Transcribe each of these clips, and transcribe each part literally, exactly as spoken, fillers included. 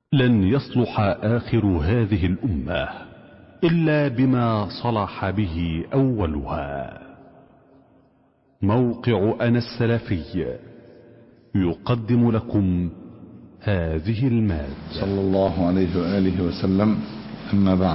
لن يصلح آخر هذه الأمة إلا بما صلح به أولها. موقع أنا السلفي يقدم لكم هذه المادة. صلى الله عليه وآله وسلم. أما بعد،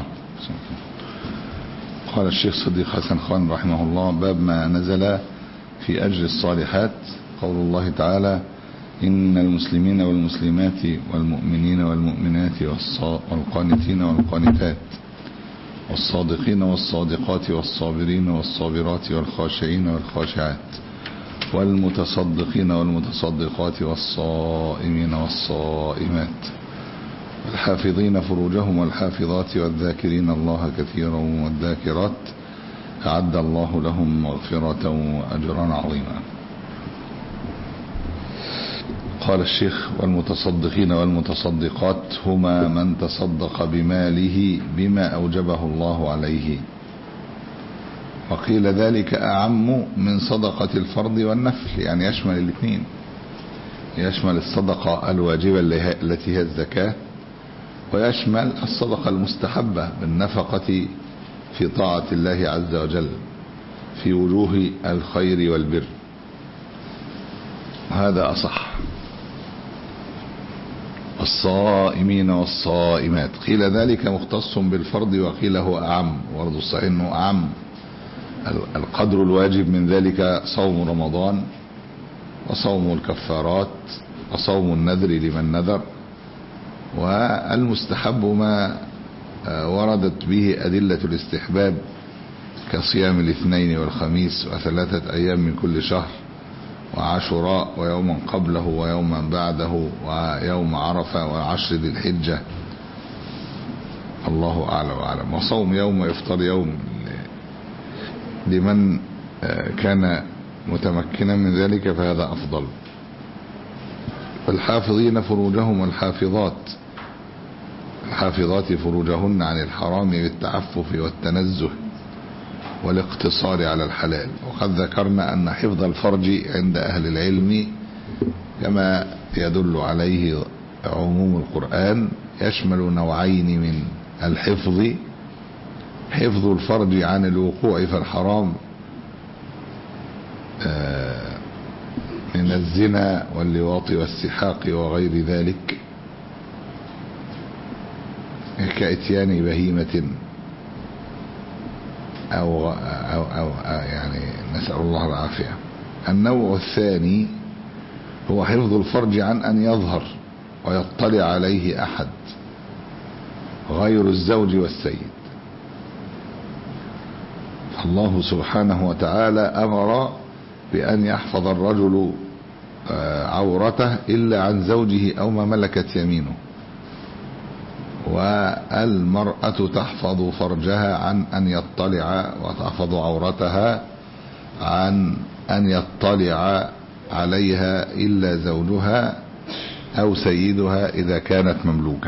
قال الشيخ صديق حسن خان رحمه الله: باب ما نزل في أجر الصالحات. قول الله تعالى: إن المسلمين والمسلمات والمؤمنين والمؤمنات والقانتين والقانتات والصادقين والصادقات والصابرين والصابرات والخاشعين والخاشعات والمتصدقين والمتصدقات والصائمين والصائمات والحافظين فروجهم والحافظات والذاكرين الله كثيرا والذاكرات أعد الله لهم مغفرة وأجرا عظيما. قال الشيخ: والمتصدقين والمتصدقات هما من تصدق بماله بما أوجبه الله عليه. وقيل ذلك أعم من صدقة الفرض والنفل، يعني يشمل الاثنين، يشمل الصدقة الواجبة التي هي الزكاة، ويشمل الصدقة المستحبة بالنفقة في طاعة الله عز وجل في وجوه الخير والبر. هذا أصح. الصائمين والصائمات قيل ذلك مختص بالفرض، وقيل هو أعم، ورد الصحيح أنه أعم. القدر الواجب من ذلك صوم رمضان وصوم الكفارات وصوم النذر لمن نذر، والمستحب ما وردت به أدلة الاستحباب كصيام الاثنين والخميس وثلاثة أيام من كل شهر وعاشوراء ويوما قبله ويوما بعده ويوم عرفة وعشر ذي الحجة. الله أعلى وأعلم. وصوم يوم وإفطار يوم لمن كان متمكنا من ذلك فهذا أفضل. والحافظين فروجهم والحافظات، الحافظات فروجهن عن الحرام بالتعفف والتنزه والاقتصار على الحلال. وقد ذكرنا أن حفظ الفرج عند أهل العلم كما يدل عليه عموم القرآن يشمل نوعين من الحفظ: حفظ الفرج عن الوقوع في الحرام من الزنا واللواط والسحاق وغير ذلك كإتيان بهيمة أو, أو, أو يعني نسأل الله العافية. النوع الثاني هو حفظ الفرج عن أن يظهر ويطلع عليه أحد غير الزوج والسيد. الله سبحانه وتعالى أمر بأن يحفظ الرجل عورته إلا عن زوجه أو ما ملكت يمينه، والمرأة تحفظ فرجها عن أن يطلع، وتحفظ عورتها عن أن يطلع عليها إلا زوجها أو سيدها إذا كانت مملوكة.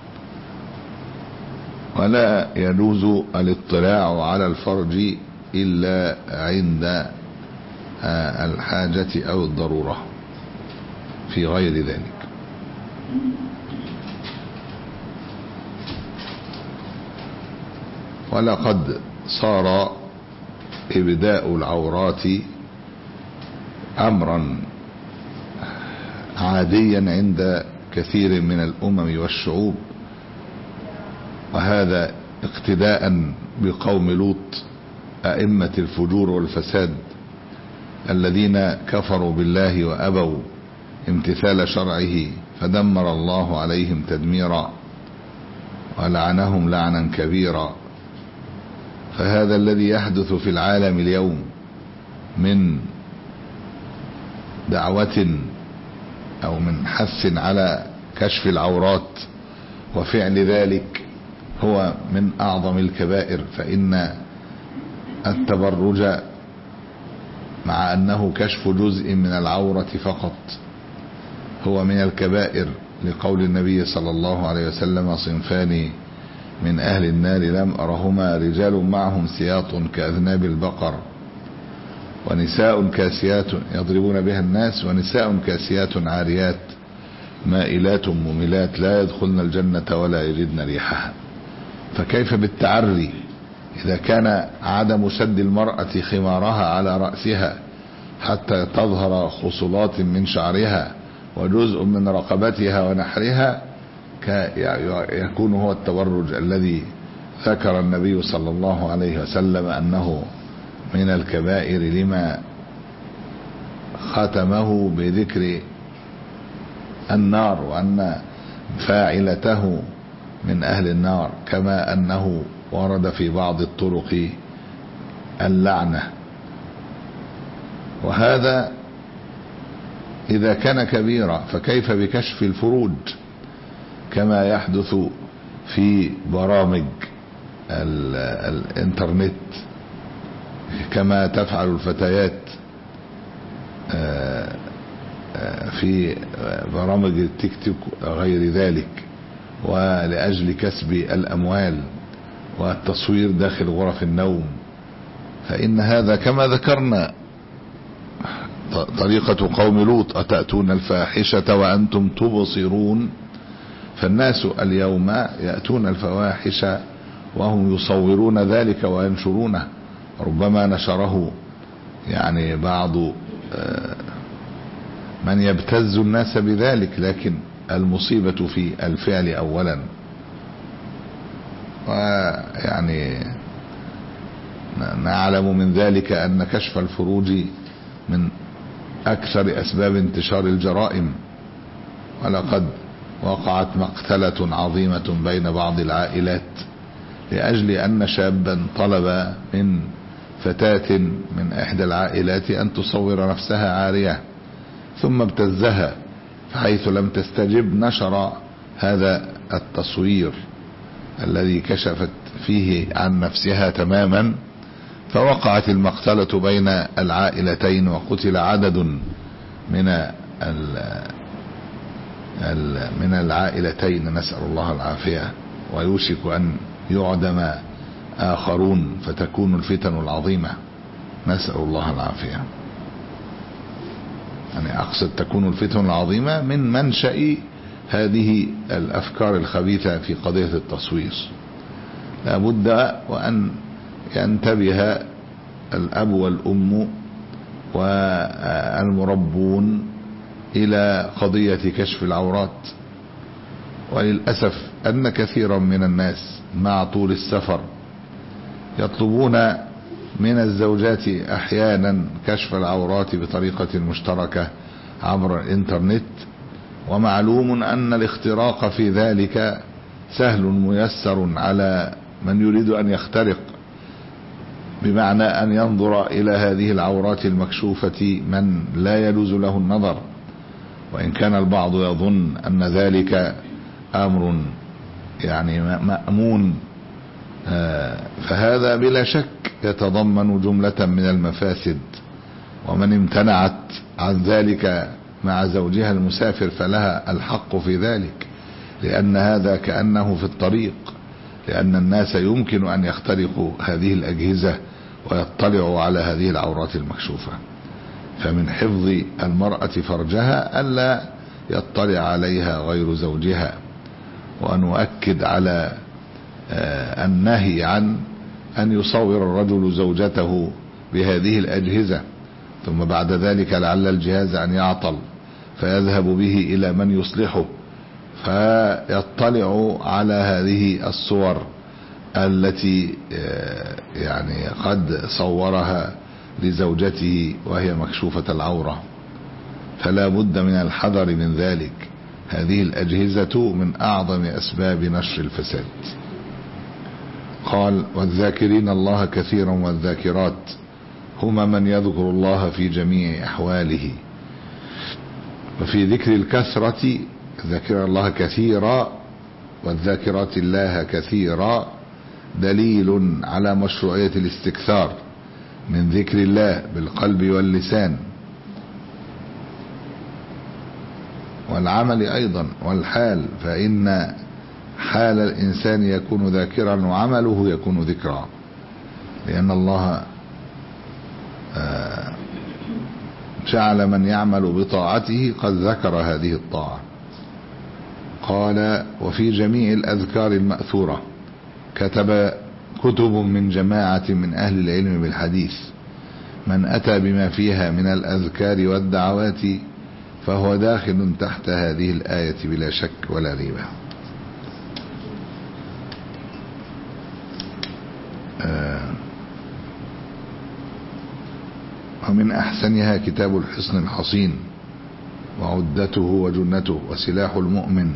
ولا يجوز الاطلاع على الفرج إلا عند الحاجة أو الضرورة في غير ذلك. ولقد صار إبداء العورات أمرا عاديا عند كثير من الأمم والشعوب، وهذا اقتداء بقوم لوط أئمة الفجور والفساد الذين كفروا بالله وأبوا امتثال شرعه فدمر الله عليهم تدميرا ولعنهم لعنا كبيرا. فهذا الذي يحدث في العالم اليوم من دعوة أو من حث على كشف العورات وفعل ذلك هو من أعظم الكبائر. فإن التبرج مع أنه كشف جزء من العورة فقط هو من الكبائر، لقول النبي صلى الله عليه وسلم: صنفان من أهل النار لم أرهما: رجال معهم سياط كأذناب البقر ونساء كاسيات يضربون بها الناس ونساء كاسيات عاريات مائلات مميلات لا يدخلن الجنة ولا يجدن ريحها. فكيف بالتعري إذا كان عدم شد المرأة خمارها على رأسها حتى تظهر خصلات من شعرها وجزء من رقبتها ونحرها يكون هو التبرج الذي ذكر النبي صلى الله عليه وسلم أنه من الكبائر لما ختمه بذكر النار وأن فاعلته من أهل النار، كما أنه ورد في بعض الطرق اللعنة. وهذا إذا كان كبيرا، فكيف بكشف الفروج كما يحدث في برامج الانترنت، كما تفعل الفتيات في برامج التيك توك غير ذلك، ولأجل كسب الأموال والتصوير داخل غرف النوم. فإن هذا كما ذكرنا طريقة قوم لوط: أتأتون الفاحشة وأنتم تبصرون. فالناس اليوم يأتون الفواحش وهم يصورون ذلك وينشرونه، ربما نشره يعني بعض من يبتز الناس بذلك، لكن المصيبة في الفعل أولا. ويعني نعلم من ذلك أن كشف الفروج من أكثر أسباب انتشار الجرائم، ولقد وقعت مقتلة عظيمة بين بعض العائلات لأجل أن شابا طلب من فتاة من إحدى العائلات أن تصور نفسها عارية، ثم ابتزها، فحيث لم تستجب نشر هذا التصوير الذي كشفت فيه عن نفسها تماما، فوقعت المقتلة بين العائلتين وقتل عدد من من العائلتين، نسأل الله العافية، ويوشك أن يعدم آخرون فتكون الفتن العظيمة، نسأل الله العافية. يعني أقصد تكون الفتن العظيمة من منشأ هذه الأفكار الخبيثة في قضية التصوير. لا بد وأن ينتبه الأب والأم والمربون إلى قضية كشف العورات. وللأسف أن كثيرا من الناس مع طول السفر يطلبون من الزوجات أحيانا كشف العورات بطريقة مشتركة عبر الإنترنت، ومعلوم أن الاختراق في ذلك سهل ميسر على من يريد أن يخترق، بمعنى أن ينظر إلى هذه العورات المكشوفة من لا يجوز له النظر، وإن كان البعض يظن أن ذلك أمر يعني مأمون، فهذا بلا شك يتضمن جملة من المفاسد. ومن امتنعت عن ذلك مع زوجها المسافر فلها الحق في ذلك، لأن هذا كأنه في الطريق، لأن الناس يمكن أن يخترقوا هذه الأجهزة ويطلعوا على هذه العورات المكشوفة. فمن حفظ المرأة فرجها ألا يطلع عليها غير زوجها، ونؤكد على النهي عن أن يصور الرجل زوجته بهذه الأجهزة، ثم بعد ذلك لعل الجهاز أن يعطل فيذهب به إلى من يصلحه فيطلع على هذه الصور التي يعني قد صورها لزوجته وهي مكشوفة العورة. فلا بد من الحذر من ذلك. هذه الأجهزة من أعظم أسباب نشر الفساد. قال: والذاكرين الله كثيرا والذاكرات هما من يذكر الله في جميع أحواله. وفي ذكر الكثرة ذكر الله كثيرا والذاكرات الله كثيرا دليل على مشروعية الاستكثار من ذكر الله بالقلب واللسان والعمل أيضا والحال، فإن حال الإنسان يكون ذاكرا وعمله يكون ذكرا، لأن الله جعل من يعمل بطاعته قد ذكر هذه الطاعة. قال: وفي جميع الأذكار المأثورة كتب كتب من جماعة من أهل العلم بالحديث من أتى بما فيها من الأذكار والدعوات فهو داخل تحت هذه الآية بلا شك ولا ريبة. آه ومن أحسنها كتاب الحصن الحصين وعدته وجنته وسلاح المؤمن.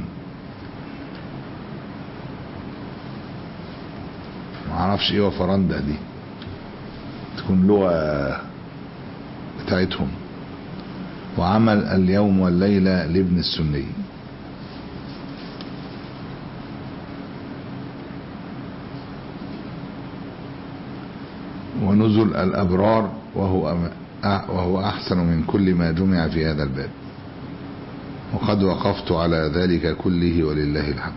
معرفش ايه وفرنده دي تكون لغة بتاعتهم. وعمل اليوم والليلة لابن السني. ونزل الأبرار وهو وهو أحسن من كل ما جمع في هذا الباب، وقد وقفت على ذلك كله ولله الحمد.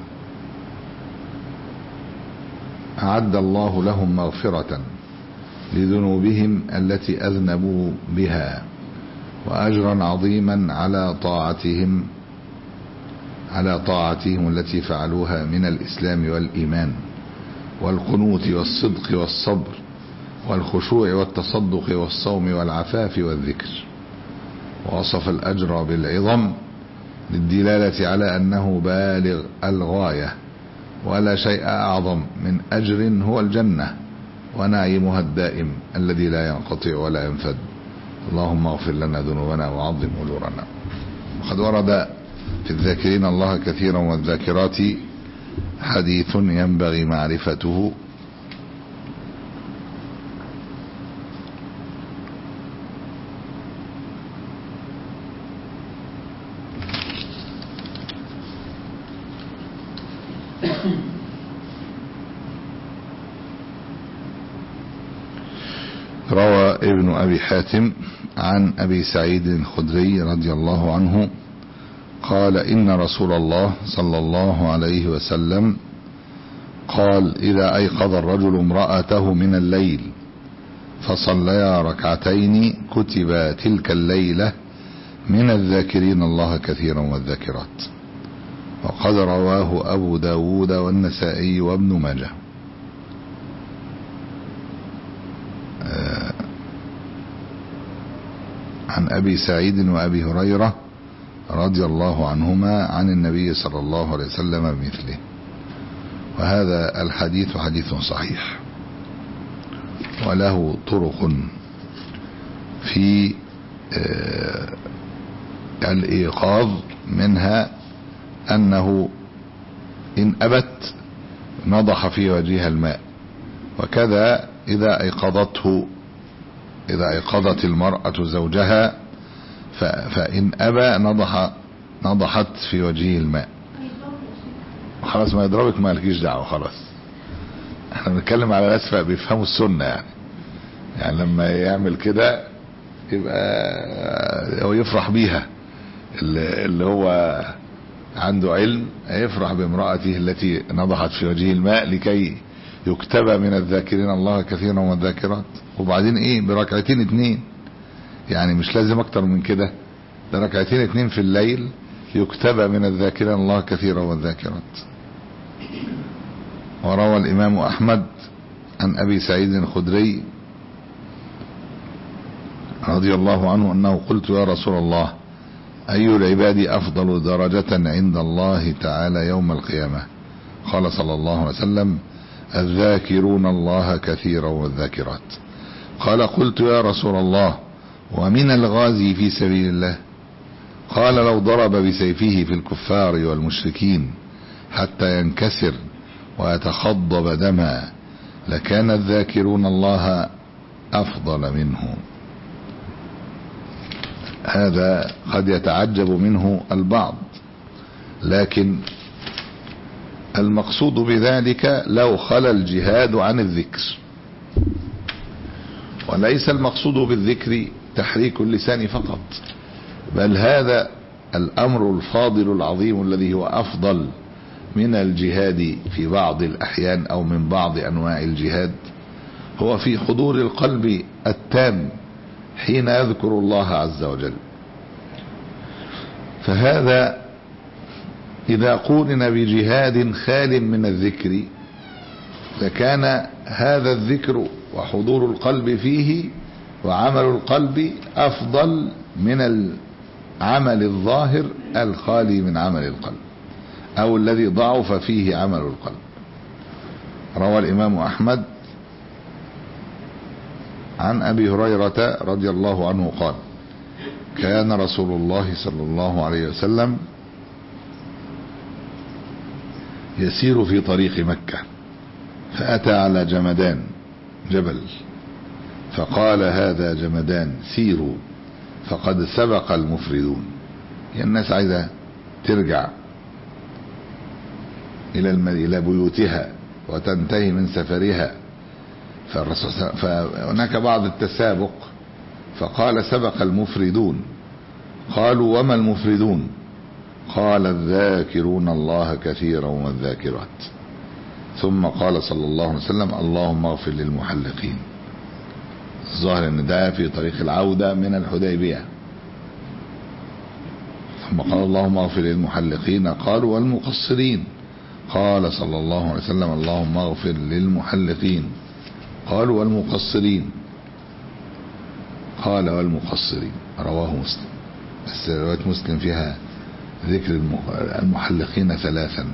أعد الله لهم مغفرة لذنوبهم التي أذنبوا بها وأجرا عظيما على طاعتهم على طاعتهم التي فعلوها من الإسلام والإيمان والقنوت والصدق والصبر والخشوع والتصدق والصوم والعفاف والذكر. ووصف الأجر بالعظم للدلالة على أنه بالغ الغاية، ولا شيء أعظم من أجر هو الجنة ونعيمها الدائم الذي لا ينقطع ولا ينفد. اللهم اغفر لنا ذنوبنا وعظم أجورنا. وقد ورد في الذاكرين الله كثيرا والذاكرات حديث ينبغي معرفته. روى ابن أبي حاتم عن أبي سعيد الخدري رضي الله عنه قال: إن رسول الله صلى الله عليه وسلم قال: إذا أيقظ الرجل امرأته من الليل فصليا ركعتين كتب تلك الليلة من الذاكرين الله كثيرا والذاكرات. وقد رواه أبو داود والنسائي وابن ماجه. عن أبي سعيد وأبي هريرة رضي الله عنهما عن النبي صلى الله عليه وسلم بمثله. وهذا الحديث حديث صحيح وله طرق في الإيقاظ، منها أنه إن أبت نضح في وجهها الماء، وكذا إذا أيقظته إذا أيقظت المرأة زوجها فإن أبى نضح نضحت في وجهه الماء. خلاص ما يضربك ما لكيش دعوة، خلاص احنا بنتكلم على ناس بيفهموا السنة يعني. يعني لما يعمل كده يبقى هو يفرح بيها، اللي هو عنده علم يفرح بامرأته التي نضحت في وجهه الماء لكي يكتب من الذاكرين الله كثيرا والذاكرات. وبعدين ايه بركعتين اتنين، يعني مش لازم اكتر من كده، ده ركعتين اتنين في الليل يكتب من الذاكرين الله كثيرا والذاكرات. وروى الامام احمد عن ابي سعيد الخدري رضي الله عنه انه: قلت يا رسول الله اي العباد افضل درجة عند الله تعالى يوم القيامة؟ قال صلى الله عليه وسلم: الذاكرون الله كثيرا والذاكرات. قال: قلت يا رسول الله ومن الغازي في سبيل الله؟ قال: لو ضرب بسيفه في الكفار والمشركين حتى ينكسر ويتخضب دما لكان الذاكرون الله أفضل منه. هذا قد يتعجب منه البعض، لكن المقصود بذلك لو خلا الجهاد عن الذكر، وليس المقصود بالذكر تحريك اللسان فقط، بل هذا الأمر الفاضل العظيم الذي هو أفضل من الجهاد في بعض الأحيان أو من بعض أنواع الجهاد، هو في حضور القلب التام حين يذكر الله عز وجل. فهذا إذا قورن بجهاد خال من الذكر لكان هذا الذكر وحضور القلب فيه وعمل القلب أفضل من العمل الظاهر الخالي من عمل القلب أو الذي ضعف فيه عمل القلب. روى الإمام أحمد عن أبي هريرة رضي الله عنه قال: كان رسول الله صلى الله عليه وسلم يسير في طريق مكة فأتى على جمدان جبل فقال: هذا جمدان سيروا فقد سبق المفردون. يعني الناس عايزة ترجع إلى إلى بيوتها وتنتهي من سفرها، فهناك بعض التسابق فقال: سبق المفردون. قالوا: وما المفردون؟ قال: الذاكرون الله كثيرا والذاكرات. ثم قال صلى الله عليه وسلم: اللهم اغفر للمحلقين. الظاهر ان ده في طريق العودة من الحديبية. ثم قال: اللهم اغفر للمحلقين. قالوا: والمقصرين؟ قال صلى الله عليه وسلم: اللهم اغفر للمحلقين. قالوا: والمقصرين؟ قال: والمقصرين. رواه مسلم. بس رواية مسلم فيها ذكر المحلقين ثلاثا.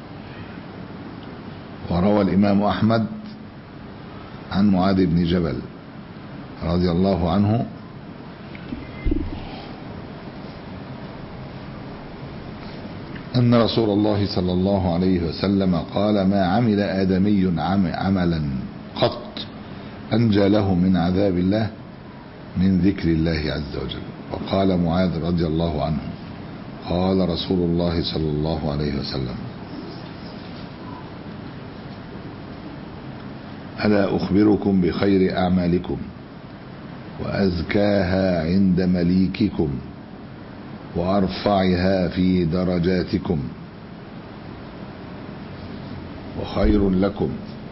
وروى الإمام أحمد عن معاذ بن جبل رضي الله عنه أن رسول الله صلى الله عليه وسلم قال: ما عمل آدمي عملا قط أنجى له من عذاب الله من ذكر الله عز وجل. وقال معاذ رضي الله عنه: قال رسول الله صلى الله عليه وسلم: ألا أخبركم بخير أعمالكم وأزكاها عند مليككم وأرفعها في درجاتكم وخير لكم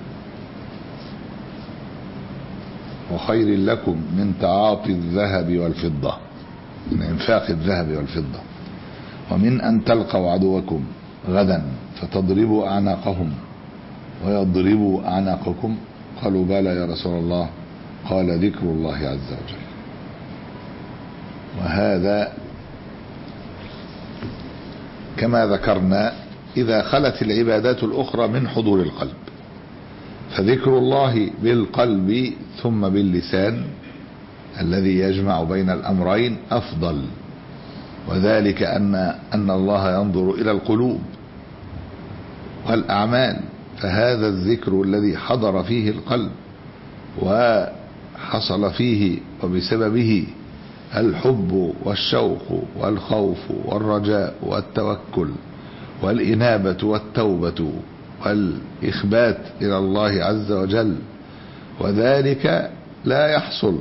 وخير لكم من تعاطي الذهب والفضة، من انفاق الذهب والفضة، ومن أن تلقوا عدوكم غدا فتضربوا أعناقهم ويضربوا أعناقكم؟ قالوا: بلى يا رسول الله. قال: ذكر الله عز وجل. وهذا كما ذكرنا إذا خلت العبادات الأخرى من حضور القلب، فذكر الله بالقلب ثم باللسان الذي يجمع بين الأمرين أفضل، وذلك أن أن الله ينظر إلى القلوب والأعمال، فهذا الذكر الذي حضر فيه القلب وحصل فيه وبسببه الحب والشوق والخوف والرجاء والتوكل والإنابة والتوبة والإخبات إلى الله عز وجل، وذلك لا يحصل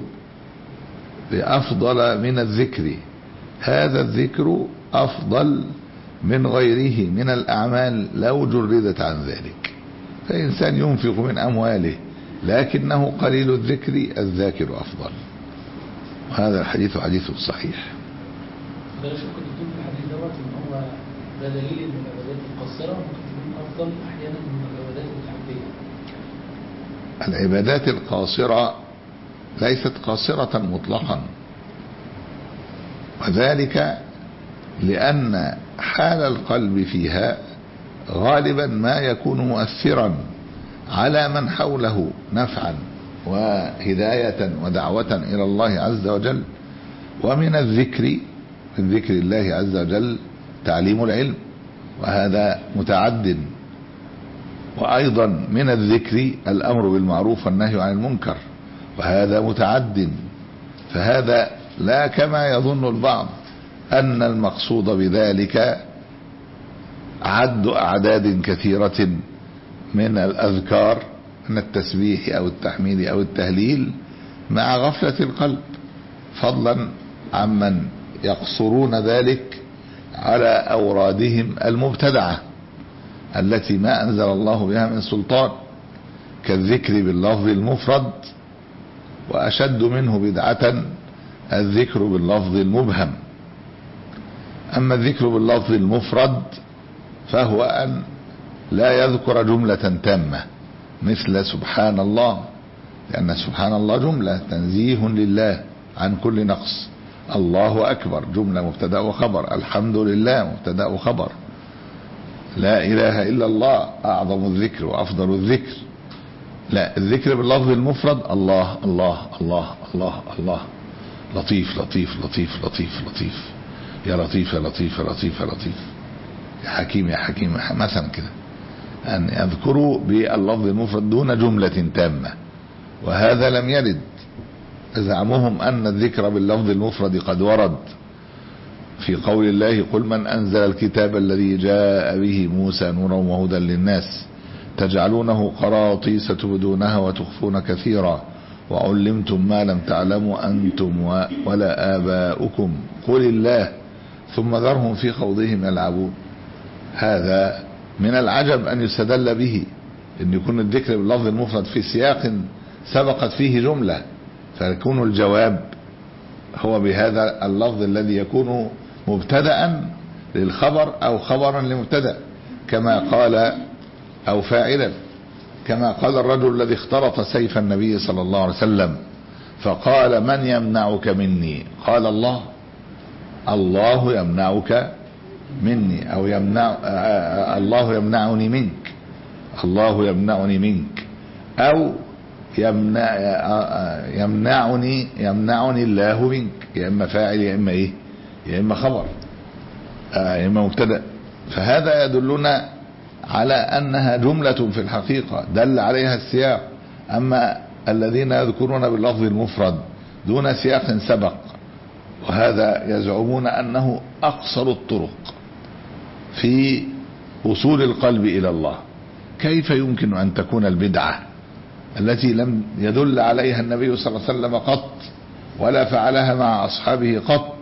بأفضل من الذكر. هذا الذكر أفضل من غيره من الأعمال لو جردت عن ذلك. فإنسان ينفق من أمواله لكنه قليل الذكر، الذاكر أفضل. وهذا الحديث حديث صحيح. ده شوف كنت بتقول في الحديث دوت ان هو ده دليل ان العبادات القصيره ممكن تكون افضل احيانا من العبادات الحديه. العبادات القاصره ليست قاصره مطلقا، وذلك لأن حال القلب فيها غالبا ما يكون مؤثرا على من حوله نفعا وهداية ودعوة إلى الله عز وجل. ومن الذكر من ذكر الله عز وجل تعليم العلم، وهذا متعد. وأيضا من الذكر الأمر بالمعروف والنهي عن المنكر، وهذا متعد. فهذا لا كما يظن البعض أن المقصود بذلك عد أعداد كثيرة من الأذكار من التسبيح أو التحميد أو التهليل مع غفلة القلب، فضلا عمن يقصرون ذلك على أورادهم المبتدعة التي ما أنزل الله بها من سلطان، كالذكر باللفظ المفرد، وأشد منه بدعة الذكر باللفظ المبهم. أما الذكر باللفظ المفرد فهو أن لا يذكر جملة تامة مثل سبحان الله، لأن سبحان الله جملة تنزيه لله عن كل نقص. الله أكبر جملة مبتدأ وخبر. الحمد لله مبتدأ وخبر. لا إله إلا الله أعظم الذكر وأفضل الذكر. لا، الذكر باللفظ المفرد الله الله الله الله الله. لطيف لطيف لطيف لطيف لطيف، يا لطيف يا لطيف يا لطيف يا لطيف، يا حكيم يا حكيم مثلا كده، أن يذكروا باللفظ المفرد دون جملة تامة. وهذا لم يرد. زعمهم أن الذكر باللفظ المفرد قد ورد في قول الله قل من أنزل الكتاب الذي جاء به موسى نورا وهدى للناس تجعلونه قراطيس تبدونها وتخفون كثيرا وعلمتم ما لم تعلموا أنتم ولا آباؤكم قل الله ثم ذرهم في خوضهم يلعبون. هذا من العجب أن يستدل به، أن يكون الذكر باللفظ المفرد في سياق سبقت فيه جملة، فيكون الجواب هو بهذا اللفظ الذي يكون مبتدأ للخبر أو خبرا لمبتدأ، كما قال أو فاعلا، كما قال الرجل الذي اخترط سيف النبي صلى الله عليه وسلم فقال من يمنعك مني؟ قال الله. الله يمنعك مني، أو يمنع الله يمنعني منك، الله يمنعني منك، أو يمنع يمنعني يمنعني الله منك، يا إما فاعل يا إما إيه يا إما خبر يا إما مبتدأ. فهذا يدلنا على أنها جملة في الحقيقة دل عليها السياق. أما الذين يذكرون باللفظ المفرد دون سياق سبق، وهذا يزعمون أنه أقصر الطرق في وصول القلب إلى الله. كيف يمكن أن تكون البدعة التي لم يدل عليها النبي صلى الله عليه وسلم قط ولا فعلها مع أصحابه قط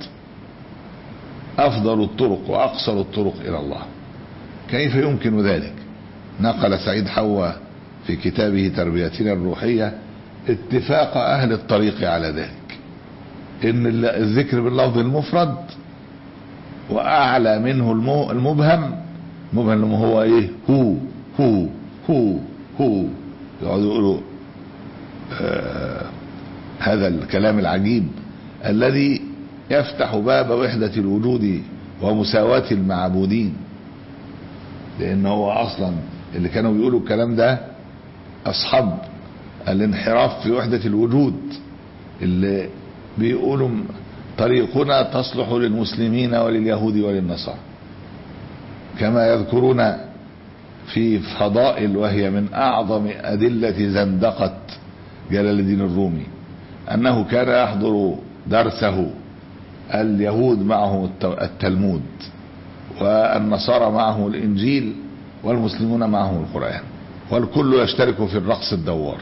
أفضل الطرق وأقصر الطرق إلى الله؟ كيف يمكن ذلك؟ نقل سعيد حوا في كتابه تربيتنا الروحية اتفاق أهل الطريق على ذلك، إن الذكر باللفظ المفرد وأعلى منه المبهم، مبهم هو إيه؟ هو هو هو هو يقعدوا يقولوا آه هذا الكلام العجيب الذي يفتح باب وحدة الوجود ومساواة المعبودين. لأنه هو أصلا اللي كانوا بيقولوا الكلام ده أصحاب الانحراف في وحدة الوجود، اللي بيقولوا طريقنا تصلح للمسلمين ولليهود وللنصارى، كما يذكرون في فضائل وهي من أعظم أدلة زندقة جلال الدين الرومي أنه كان يحضر درسه اليهود معه التلمود والنصارى معه الإنجيل والمسلمون معه القرآن، والكل يشترك في الرقص الدوار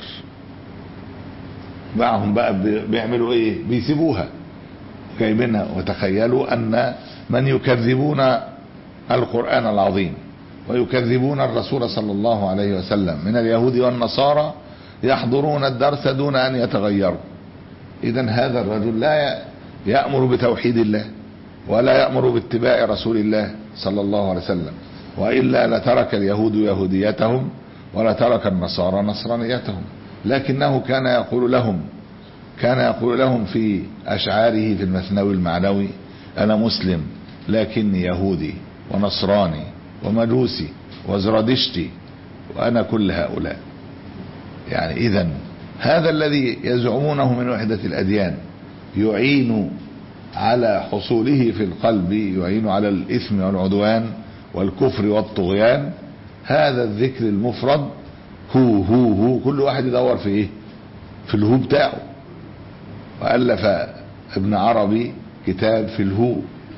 معهم. بقى بيعملوا ايه؟ بيسيبوها جايبينها. وتخيلوا أن من يكذبون القرآن العظيم ويكذبون الرسول صلى الله عليه وسلم من اليهود والنصارى يحضرون الدرس دون أن يتغيروا. إذن هذا الرجل لا يأمر بتوحيد الله ولا يأمر باتباع رسول الله صلى الله عليه وسلم، وإلا لترك اليهود يهوديتهم ولترك النصارى نصرانيتهم. لكنه كان يقول لهم كان يقول لهم في أشعاره في المثنوي المعنوي أنا مسلم لكني يهودي ونصراني ومجوسي وزرادشتي وأنا كل هؤلاء. يعني إذن هذا الذي يزعمونه من وحدة الأديان يعين على حصوله في القلب، يعين على الإثم والعدوان والكفر والطغيان. هذا الذكر المفرد هو هو هو كل واحد يدور في ايه؟ في الهو بتاعه. وألف ابن عربي كتاب في الهو،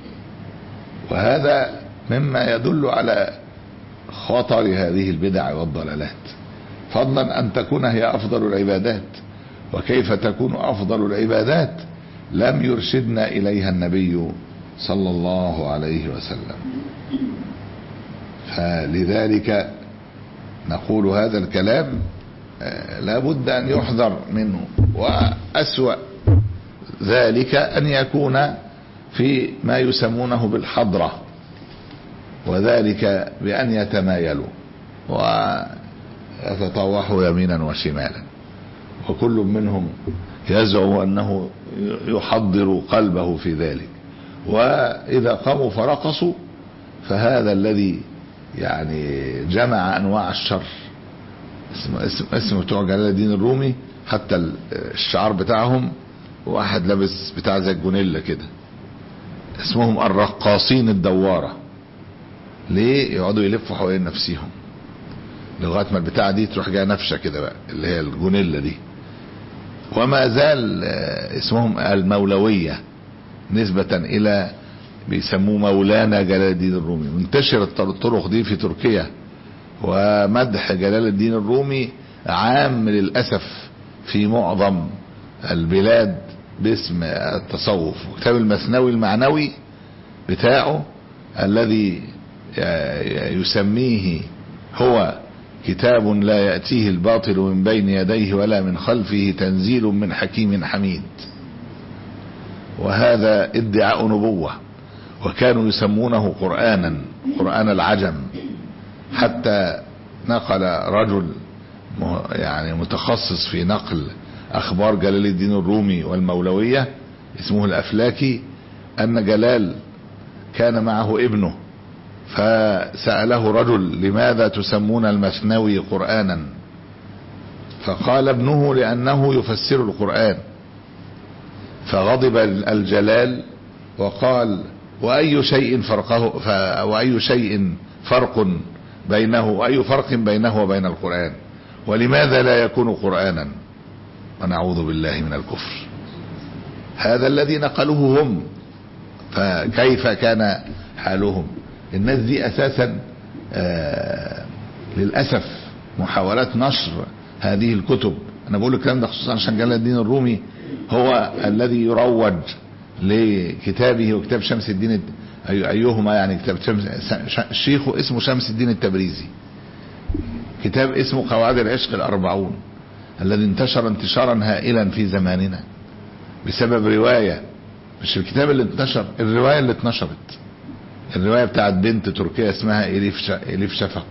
وهذا مما يدل على خطر هذه البدع والضلالات، فضلا أن تكون هي أفضل العبادات. وكيف تكون أفضل العبادات لم يرشدنا إليها النبي صلى الله عليه وسلم. فلذلك نقول هذا الكلام لا بد أن يحذر منه. وأسوأ ذلك أن يكون في ما يسمونه بالحضرة، وذلك بأن يتمايلوا ويتطوحوا يمينا وشمالا، وكل منهم يزعم أنه يحضر قلبه في ذلك، وإذا قاموا فرقصوا فهذا الذي يعني جمع أنواع الشر. اسم, اسم, اسم بتوع جلال الدين الرومي حتى الشعار بتاعهم واحد لابس بتاع زي الجونيلا كده، اسمهم الرقاصين الدوارة. ليه؟ يقعدوا يلفوا حوالين نفسيهم لغاية ما البتاع دي تروح جايه نفشة كده بقى، اللي هي الجونيلا دي. وما زال اسمهم المولوية نسبة الى بيسموه مولانا جلال الدين الرومي. منتشرت الطرق دي في تركيا، ومدح جلال الدين الرومي عام للأسف في معظم البلاد باسم التصوف. وكتاب المثنوي المعنوي بتاعه الذي يسميه هو كتاب لا يأتيه الباطل من بين يديه ولا من خلفه تنزيل من حكيم حميد، وهذا ادعاء نبوة، وكانوا يسمونه قرآنا، قرآن العجم. حتى نقل رجل يعني متخصص في نقل اخبار جلال الدين الرومي والمولوية اسمه الافلاكي ان جلال كان معه ابنه، فسأله رجل لماذا تسمون المثنوي قرآنا؟ فقال ابنه لأنه يفسر القرآن. فغضب الجلال وقال وأي شيء فرقه ف... وأي شيء فرق بينه وأي فرق بينه وبين القرآن، ولماذا لا يكون قرآنا؟ ونعوذ بالله من الكفر. هذا الذي نقلوه هم، فكيف كان حالهم؟ الناس دي اساسا آه للأسف محاولات نشر هذه الكتب. انا بقول الكلام ده خصوصا عشان جلال الدين الرومي هو الذي يروج لكتابه وكتاب شمس الدين ايهما يعني كتاب شمس شيخه اسمه شمس الدين التبريزي، كتاب اسمه قواعد العشق الأربعون الذي انتشر انتشارا هائلا في زماننا بسبب رواية. مش الكتاب اللي انتشر، الرواية اللي اتنشرت، الرواية بتاعت بنت تركيا اسمها إليف شفق.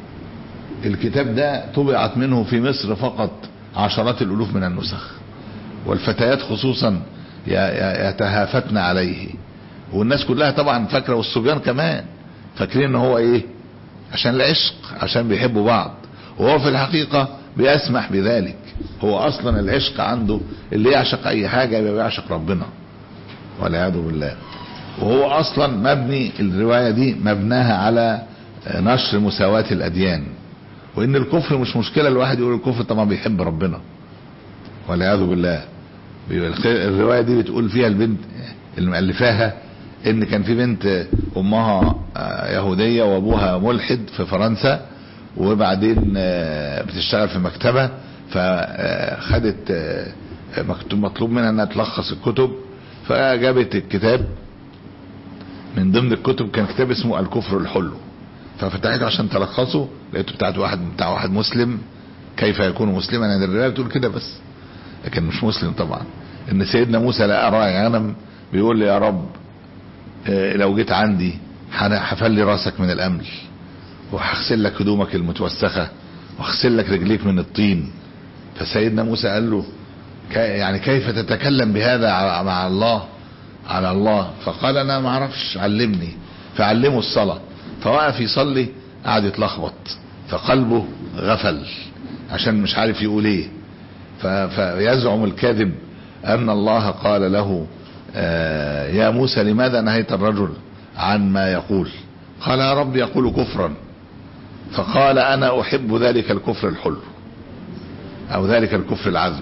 الكتاب ده طبعت منه في مصر فقط عشرات الألوف من النسخ، والفتيات خصوصا يتهافتن عليه، والناس كلها طبعا فاكرة، والصبيان كمان فاكرين ان هو ايه، عشان العشق، عشان بيحبوا بعض، وهو في الحقيقة بيسمح بذلك. هو اصلا العشق عنده اللي يعشق اي حاجة يبقى بيعشق ربنا والعياذ بالله. وهو اصلا مبني الرواية دي مبناها على نشر مساواة الاديان، وان الكفر مش مشكلة الواحد يقول الكفر طبعا بيحب ربنا والعياذ بالله. الرواية دي بتقول فيها البنت اللي مؤلفاها ان كان في بنت امها يهودية وابوها ملحد في فرنسا، وبعدين بتشتغل في مكتبة، فخدت مطلوب منها انها تلخص الكتب، فجابت الكتاب. من ضمن الكتب كان كتاب اسمه الكفر الحلو، ففتحته عشان تلخصه، لقيته بتاعت واحد بتاع واحد مسلم كيف يكون مسلما. يعني الرواية بتقول كده بس، لكن مش مسلم طبعا. ان سيدنا موسى لقى راعي غنم بيقول لي يا رب لو جيت عندي هفلي راسك من الامل، وهغسل لك هدومك المتوسخة، واغسل لك رجليك من الطين. فسيدنا موسى قال له يعني كيف تتكلم بهذا مع الله على الله؟ فقال انا ما اعرفش، علمني. فعلمه الصلاة، فوقف يصلي، قعد يتلخبط، فقلبه غفل عشان مش عارف يقول ايه. فيزعم الكاذب ان الله قال له آه يا موسى لماذا نهيت الرجل عن ما يقول؟ قال يا رب يقول كفرا. فقال انا احب ذلك الكفر الحلو، او ذلك الكفر العذب.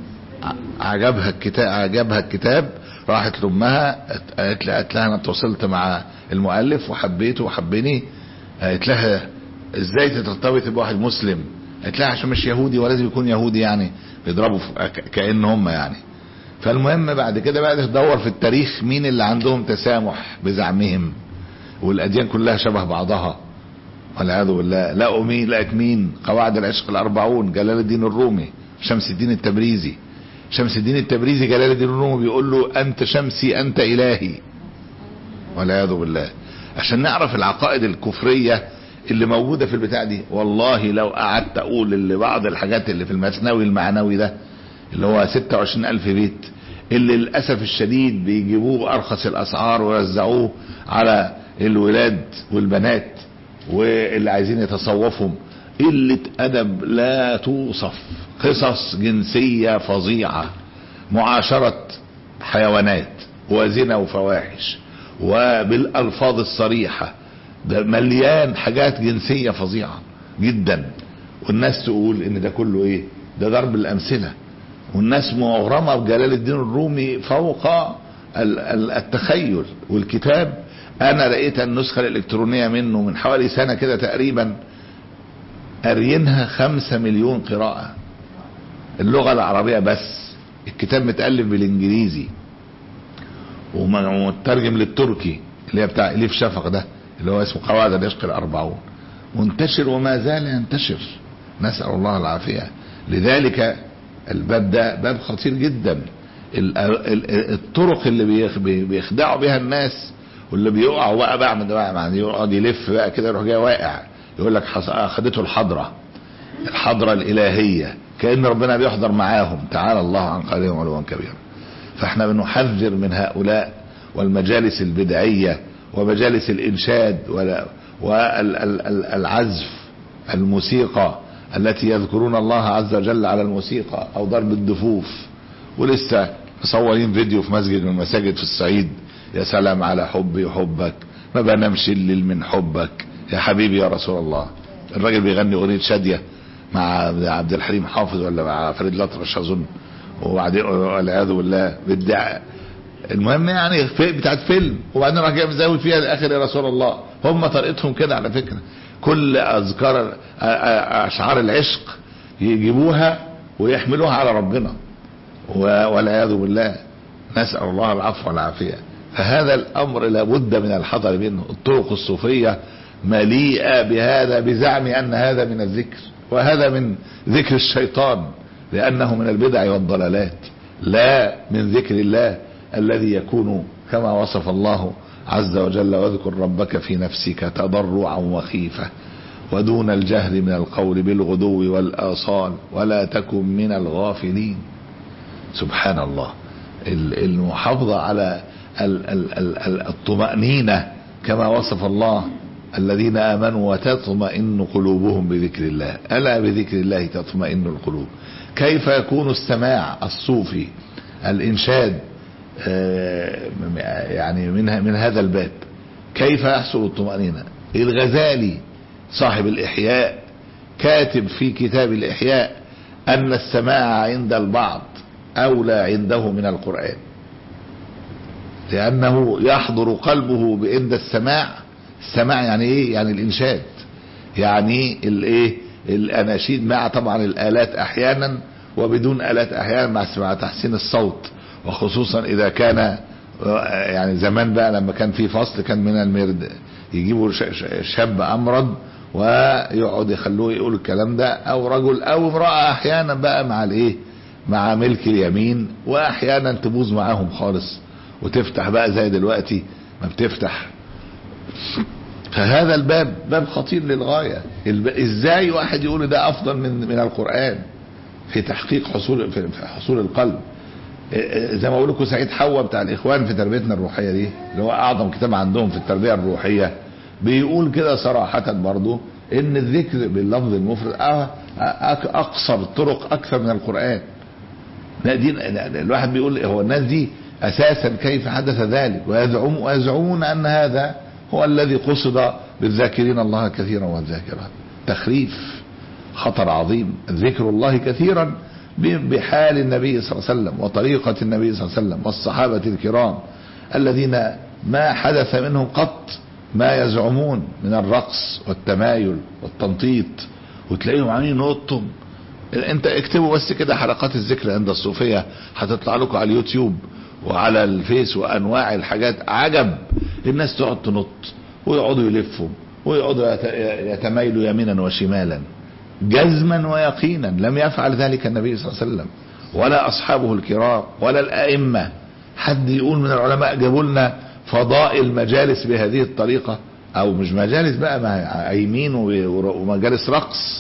عجبها الكتاب، عجبها الكتاب، راحت لامها قالت لها انا اتواصلت مع المؤلف وحبيته وحبني. قالت لها ازاي ترتبط بواحد مسلم؟ قالت لها عشان مش يهودي ولازم يكون يهودي، يعني بيضربوا كأن هم يعني. فالمهم بعد كده بقى تدور في التاريخ مين اللي عندهم تسامح بزعمهم، والاديان كلها شبه بعضها والعياذ بالله. لقوا مين؟ لقت مين؟ قواعد العشق الأربعون جلال الدين الرومي، شمس الدين التبريزي. شمس الدين التبريزي جلال الدين الرومي بيقول له انت شمسي انت الهي والعياذ بالله. عشان نعرف العقائد الكفرية اللي موجودة في البتاع دي. والله لو قعدت اقول اللي بعض الحاجات اللي في المثنوي المعنوي ده اللي هو ستة وعشرين الف بيت اللي للأسف الشديد بيجيبوه بأرخص الأسعار ويوزعوه على الولاد والبنات واللي عايزين يتصوفهم، قلة أدب لا توصف، قصص جنسية فظيعة، معاشرة حيوانات وزنا وفواحش وبالألفاظ الصريحة، ده مليان حاجات جنسية فظيعة جدا. والناس تقول ان ده كله ايه؟ ده ضرب الأمثلة. والناس مغرمة بجلال الدين الرومي فوق التخيل. والكتاب انا لقيت النسخة الالكترونية منه من حوالي سنة كده تقريبا، قارينها خمسة مليون قراءة اللغة العربية بس. الكتاب متألف بالانجليزي ومترجم للتركي اللي هي بتاع إليف شفق ده اللي هو اسمه قواعد العشق الأربعون، منتشر وما زال ينتشر، نسأل الله العافية. لذلك الباب ده باب خطير جدا. الطرق اللي بيخدعوا بها الناس واللي بيقعوا بقى بقى من بقى يقعد يلف بقى كده يروح جاي واقع، يقول لك خدته الحضرة الحضرة الإلهية، كأن ربنا بيحضر معاهم، تعالى الله عن قولهم علوا كبيرا. فاحنا بنحذر من هؤلاء والمجالس البدعية ومجالس الإنشاد والعزف الموسيقى التي يذكرون الله عز وجل على الموسيقى أو ضرب الدفوف. ولسه مصورين فيديو في مسجد من المساجد في الصعيد، يا سلام على حبي وحبك، ما بنامش الليل من حبك يا حبيبي يا رسول الله. الراجل بيغني أغنية شادية مع عبد الحليم حافظ ولا مع فريد الأطرش أظن، وبعدين والعياذ بالله بالدعاء. المهم يعني في بتاعت فيلم، وبعدين راح جاي مزود فيها الاخر يا رسول الله. هم طريقتهم كده على فكره، كل اذكار اشعار العشق يجيبوها ويحملوها على ربنا والعياذ بالله، نسال الله العفو والعافيه. فهذا الامر لابد من الحذر منه. الطرق الصوفيه مليئه بهذا، بزعم ان هذا من الذكر، وهذا من ذكر الشيطان لانه من البدع والضلالات، لا من ذكر الله الذي يكون كما وصف الله عز وجل: واذكر ربك في نفسك تضرعا وخيفة ودون الجهر من القول بالغدو والآصال ولا تكن من الغافلين. سبحان الله. المحافظة على الطمأنينة كما وصف الله: الذين آمنوا وتطمئن قلوبهم بذكر الله، ألا بذكر الله تطمئن القلوب. كيف يكون السماع الصوفي الإنشاد يعني من من هذا الباب؟ كيف يحصل الطمأنينة؟ الغزالي صاحب الإحياء كاتب في كتاب الإحياء أن السماع عند البعض أولى عنده من القرآن، لأنه يحضر قلبه عند السماع. السماع يعني إيه؟ يعني الإنشاد، يعني الإيه؟ الأناشيد، مع طبعا الآلات أحيانا وبدون آلات أحيانا، مع تحسين الصوت، وخصوصا إذا كان يعني زمان بقى لما كان في فصل كان من المرد يجيبوا شاب أمرض ويقعد يخلوه يقول الكلام ده، أو رجل أو امرأة أحيانا بقى مع الإيه؟ مع ملك اليمين، وأحيانا تبوظ معاهم خالص وتفتح بقى زي دلوقتي ما بتفتح. فهذا الباب باب خطير للغاية. ازاي واحد يقول ده افضل من من القرآن في تحقيق حصول في حصول القلب؟ زي ما اقول لكم سعيد حوا بتاع الاخوان في تربيتنا الروحية دي، اللي هو اعظم كتاب عندهم في التربية الروحية، بيقول كده صراحة برضو ان الذكر باللفظ المفرد اقصر الطرق اكثر من القرآن. لا دين الواحد بيقول هو الناس دي اساسا كيف حدث ذلك؟ ويزعم ويزعمون ان هذا هو الذي قصد بالذاكرين الله كثيرا والذاكرات. تخريف خطر عظيم. ذكر الله كثيرا بحال النبي صلى الله عليه وسلم وطريقة النبي صلى الله عليه وسلم والصحابة الكرام الذين ما حدث منهم قط ما يزعمون من الرقص والتمايل والتنطيط، وتلاقيهم عاملين نقطهم. انت اكتبوا بس كده حلقات الذكر عند الصوفية، هتطلع لكم على اليوتيوب وعلى الفيس وانواع الحاجات عجب. الناس تقعد تنط ويقعدوا يلفوا ويقعدوا يتمايلوا يمينا وشمالا جزما ويقينا. لم يفعل ذلك النبي صلى الله عليه وسلم ولا اصحابه الكرام ولا الائمه. حد يقول من العلماء جابوا لنا فضاء المجالس بهذه الطريقة، او مش مجالس بقى، ما ايمين ومجالس رقص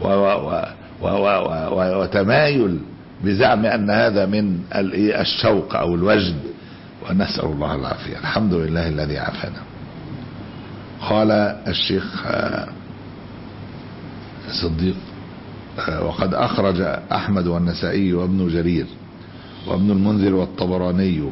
وتمايل بزعم ان هذا من الشوق او الوجد، ونسأل الله العافية. الحمد لله الذي عافانا. قال الشيخ صديق: وقد أخرج أحمد والنسائي وابن جرير وابن المنذر والطبراني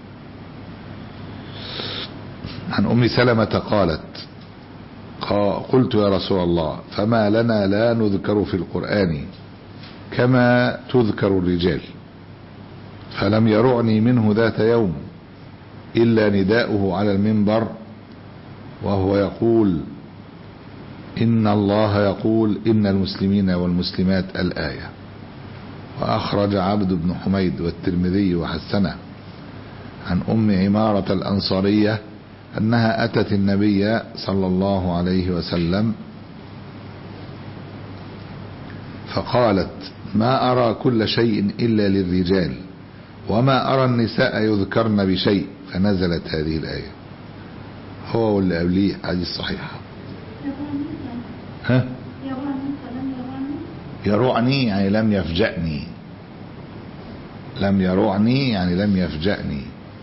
عن أم سلمة قالت: قلت يا رسول الله فما لنا لا نذكر في القرآن كما تذكر الرجال، فلم يرعني منه ذات يوم إلا نداؤه على المنبر وهو يقول: إن الله يقول إن المسلمين والمسلمات الآية. وأخرج عبد بن حميد والترمذي وحسنه عن أم عمارة الأنصارية أنها أتت النبي صلى الله عليه وسلم فقالت: ما أرى كل شيء إلا للرجال وما أرى النساء يذكرن بشيء، فنزلت هذه الآية. هو واللي قبليه حديث صحيح. ها؟ يرعني يعني لم يفجأني، لم يرعني يعني لم يفجأني.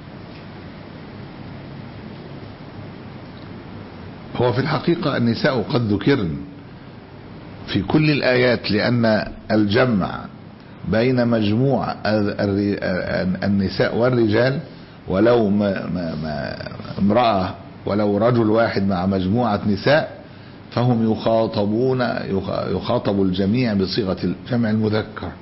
هو في الحقيقة النساء قد ذكرن في كل الآيات، لأن الجمع بين مجموع النساء والرجال، ولو ما ما ما امرأة ولو رجل واحد مع مجموعة نساء، فهم يخاطبون يخاطب الجميع بصيغة الجمع المذكر.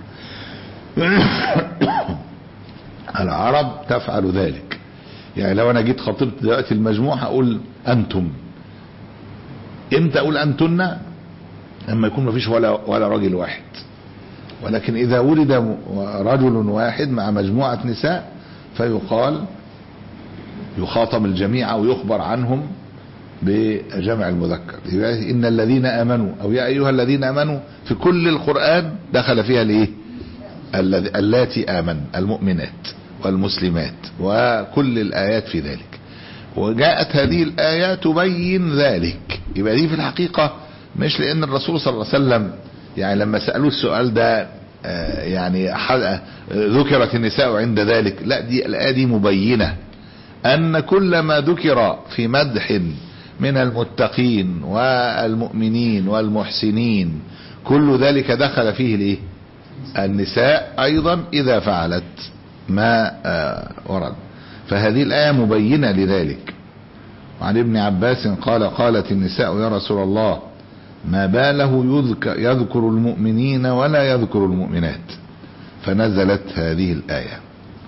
العرب تفعل ذلك. يعني لو انا جيت خاطبت دلوقتي المجموعة هقول انتم. امتى اقول انتن؟ لما يكون مفيش ولا ولا راجل واحد. ولكن اذا ولد رجل واحد مع مجموعة نساء فيقال يخاطب الجميع ويخبر عنهم بجمع المذكر. إن الذين آمنوا أو يا أيها الذين آمنوا في كل القرآن دخل فيها الايه؟ اللاتي آمن، المؤمنات والمسلمات، وكل الآيات في ذلك. وجاءت هذه الآية تبين ذلك. يبقى دي في الحقيقة مش لأن الرسول صلى الله عليه وسلم يعني لما سألوه السؤال ده يعني ذكرت النساء عند ذلك، لا، دي الآية دي مبينة أن كل ما ذكر في مدح من المتقين والمؤمنين والمحسنين كل ذلك دخل فيه الايه؟ النساء ايضا اذا فعلت ما ورد. فهذه الآية مبينة لذلك. وعن ابن عباس قال: قالت النساء يا رسول الله ما باله يذكر, يذكر المؤمنين ولا يذكر المؤمنات، فنزلت هذه الآية.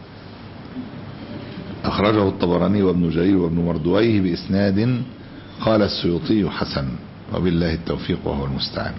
أخرجه الطبراني وابن جرير وابن مردويه بإسناد قال السيوطي حسن، وبالله التوفيق وهو المستعان.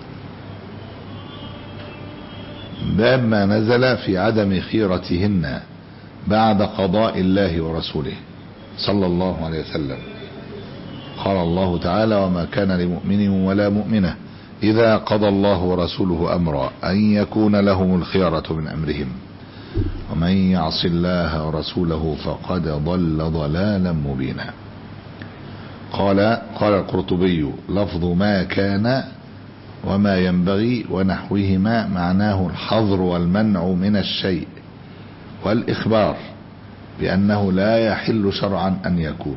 باب ما نزل في عدم خيرتهن بعد قضاء الله ورسوله صلى الله عليه وسلم. قال الله تعالى: وما كان لمؤمن ولا مؤمنة إذا قضى الله ورسوله أمرا أن يكون لهم الخيرة من أمرهم ومن يعص الله ورسوله فقد ضل ضلالا مبينا. قال قال القرطبي: لفظ ما كان وما ينبغي ونحوهما معناه الحظر والمنع من الشيء والإخبار بأنه لا يحل شرعا أن يكون،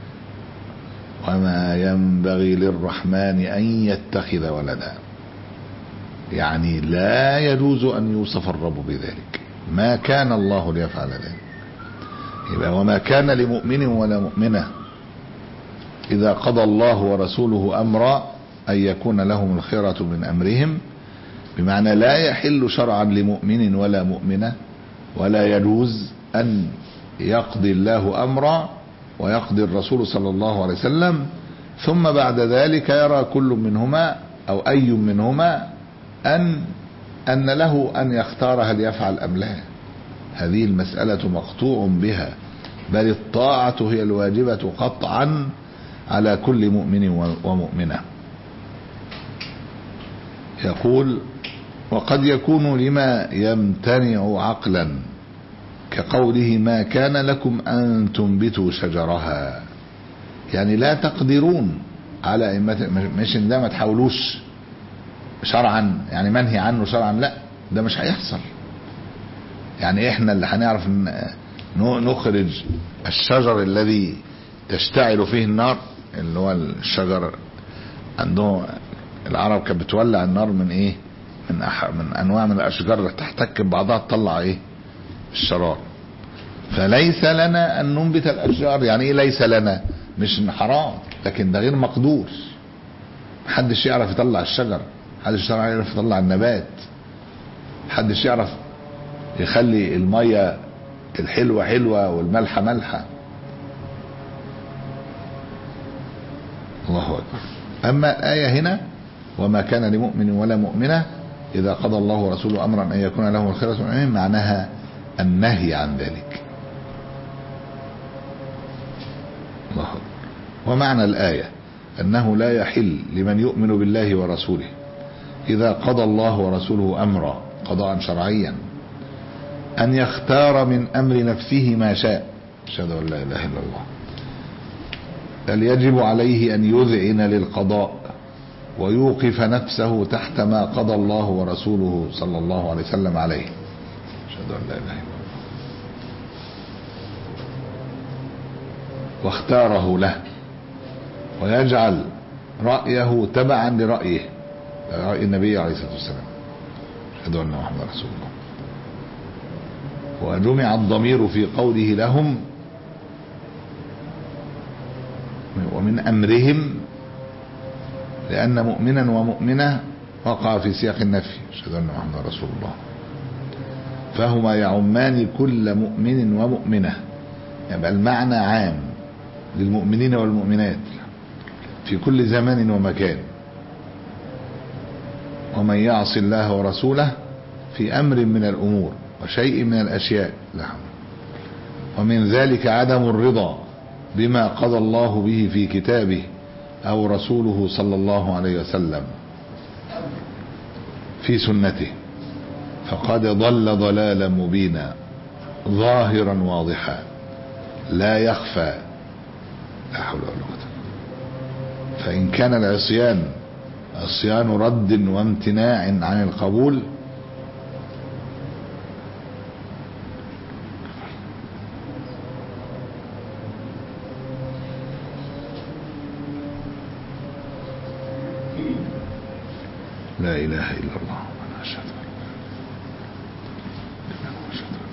وما ينبغي للرحمن أن يتخذ ولدا. يعني لا يجوز أن يوصف الرب بذلك، ما كان الله ليفعل ذلك. يبقى وما كان لمؤمن ولا مؤمنة إذا قضى الله ورسوله أمرا أن يكون لهم الخيرة من أمرهم، بمعنى لا يحل شرعا لمؤمن ولا مؤمنة، ولا يجوز أن يقضي الله أمرا ويقضي الرسول صلى الله عليه وسلم ثم بعد ذلك يرى كل منهما أو أي منهما أن أن له أن يختار هل يفعل أم لا. هذه المسألة مقطوع بها، بل الطاعة هي الواجبة قطعا على كل مؤمن ومؤمنة. يقول: وقد يكون لما يمتنع عقلا كقوله ما كان لكم أن تنبتوا شجرها، يعني لا تقدرون على مش ان ده ما تحاولوش شرعا، يعني منهي عنه شرعا، لا ده مش هيحصل. يعني احنا اللي هنعرف نخرج الشجر الذي تشتعل فيه النار، اللي هو الشجر عندهم العرب كانت بتولع النار من ايه، من أح من انواع من الاشجار تحتك ببعضها تطلع ايه الشرار. فليس لنا ان ننبت الاشجار. يعني ايه ليس لنا؟ مش حرام، لكن ده غير مقدور. محدش يعرف يطلع الشجر، محدش يعرف يطلع النبات، محدش يعرف يخلي المية الحلوة حلوة والملحة ملحة. الله أكبر. أما الآية هنا وما كان لمؤمن ولا مؤمنة إذا قضى الله ورسوله أمرا أن يكون لهم الخيرة من أمرهم، معناها النهي عن ذلك. الله أكبر. ومعنى الآية أنه لا يحل لمن يؤمن بالله ورسوله إذا قضى الله ورسوله أمرا قضاء شرعيا أن يختار من أمر نفسه ما شاء. أشهد أن لا إله إلا الله. بل يجب عليه أن يذعن للقضاء ويوقف نفسه تحت ما قضى الله ورسوله صلى الله عليه وسلم عليه. أشهد أن لا إله إلا الله. واختاره له ويجعل رأيه تبعا لرأيه، رأي النبي عليه الصلاة والسلام. أشهد أن محمد رسول الله. وجمع الضمير في قوله لهم ومن أمرهم، لأن مؤمنا ومؤمنة وقع في سياق النفي. أشهد أن محمد رسول الله. فهما يعمان كل مؤمن ومؤمنة، يبقى المعنى عام للمؤمنين والمؤمنات في كل زمان ومكان. ومن يعص الله ورسوله في أمر من الأمور وشيء من الأشياء لهم، ومن ذلك عدم الرضا بما قضى الله به في كتابه أو رسوله صلى الله عليه وسلم في سنته، فقد ضل ضلالا مبينا ظاهرا واضحا لا يخفى. لا حول ولا قوة. فإن كان العصيان عصيان رد وامتناع عن القبول لا إله إلا الله وأنا أشهد أن لا إله إلا الله.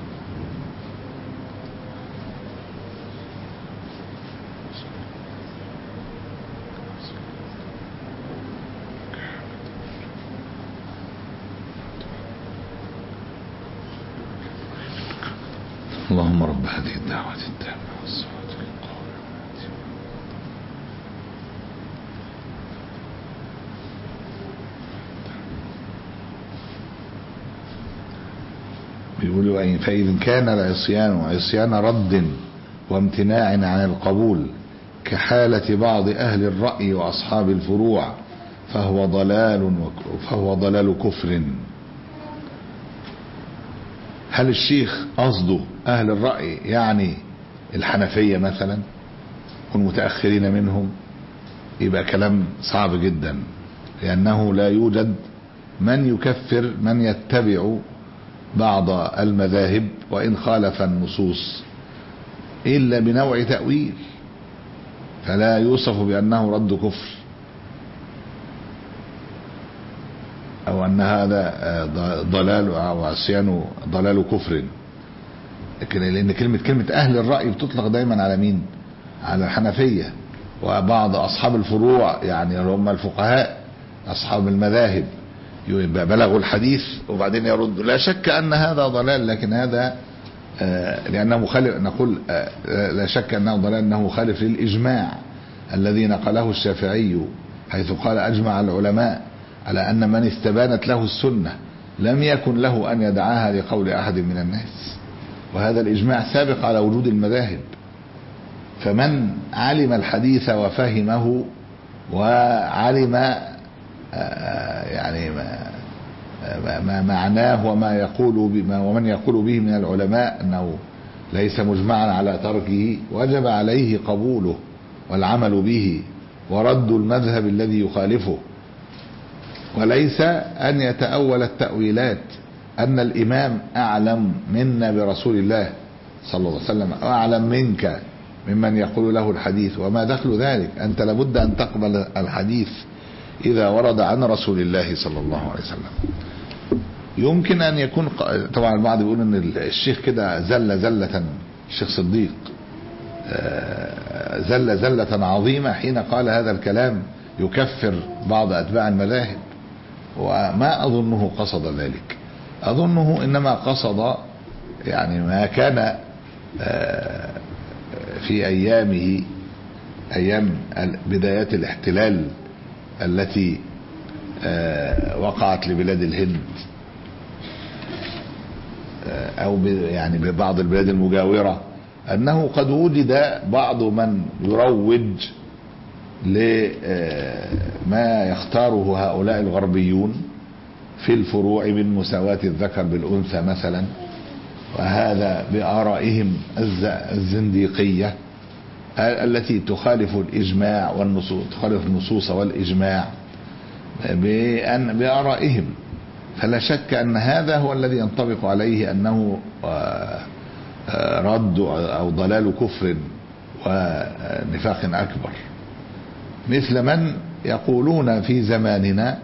اللهم رب هذه الدعوة التامة والصلاة القائمة بيقولوا فإذا كان العصيان عصيان رد وامتناع عن القبول كحالة بعض أهل الرأي وأصحاب الفروع فهو ضلال فهو ضلال كفر. هل الشيخ قصده أهل الرأي يعني الحنفية مثلا والمتأخرين منهم؟ يبقى كلام صعب جدا، لأنه لا يوجد من يكفر من يتبع بعض المذاهب وإن خالف النصوص إلا بنوع تأويل، فلا يوصف بأنه رد كفر أو أن هذا ضلال أو عصيان ضلال كفر. لكن لأن كلمة كلمة أهل الرأي بتطلق دايما على مين؟ على الحنفية وبعض أصحاب الفروع، يعني هم الفقهاء أصحاب المذاهب بلغوا الحديث وبعدين يردوا. لا شك أن هذا ضلال، لكن هذا آه لأنه مخالف، نقول آه لا شك أنه ضلال أنه مخالف للإجماع الذي نقله الشافعي، حيث قال أجمع العلماء على أن من استبانت له السنة لم يكن له أن يدعاها لقول أحد من الناس، وهذا الإجماع سابق على وجود المذاهب. فمن علم الحديث وفهمه وعلم آه يعني ما معناه وما يقول بما ومن يقول به من العلماء أنه ليس مجمعا على تركه، وجب عليه قبوله والعمل به ورد المذهب الذي يخالفه، وليس أن يتأول التأويلات أن الإمام أعلم منا برسول الله صلى الله عليه وسلم أو أعلم منك ممن يقول له الحديث، وما دخل ذلك. أنت لابد أن تقبل الحديث إذا ورد عن رسول الله صلى الله عليه وسلم. يمكن أن يكون طبعا البعض يقول أن الشيخ كده زل زلة، الشيخ صديق زل زلة عظيمة حين قال هذا الكلام يكفر بعض أتباع المذاهب، وما أظنه قصد ذلك. أظنه إنما قصد يعني ما كان في أيامه، أيام بدايات الاحتلال التي وقعت لبلاد الهند أو يعني ببعض البلاد المجاورة، أنه قد وجد بعض من يروج لما يختاره هؤلاء الغربيون في الفروع من مساواة الذكر بالأنثى مثلا، وهذا بآرائهم الزنديقية التي تخالف الإجماع والنصوص، تخالف النصوص والإجماع بأن بآرائهم. فلا شك أن هذا هو الذي ينطبق عليه أنه رد أو ضلال كفر ونفاق أكبر، مثل من يقولون في زماننا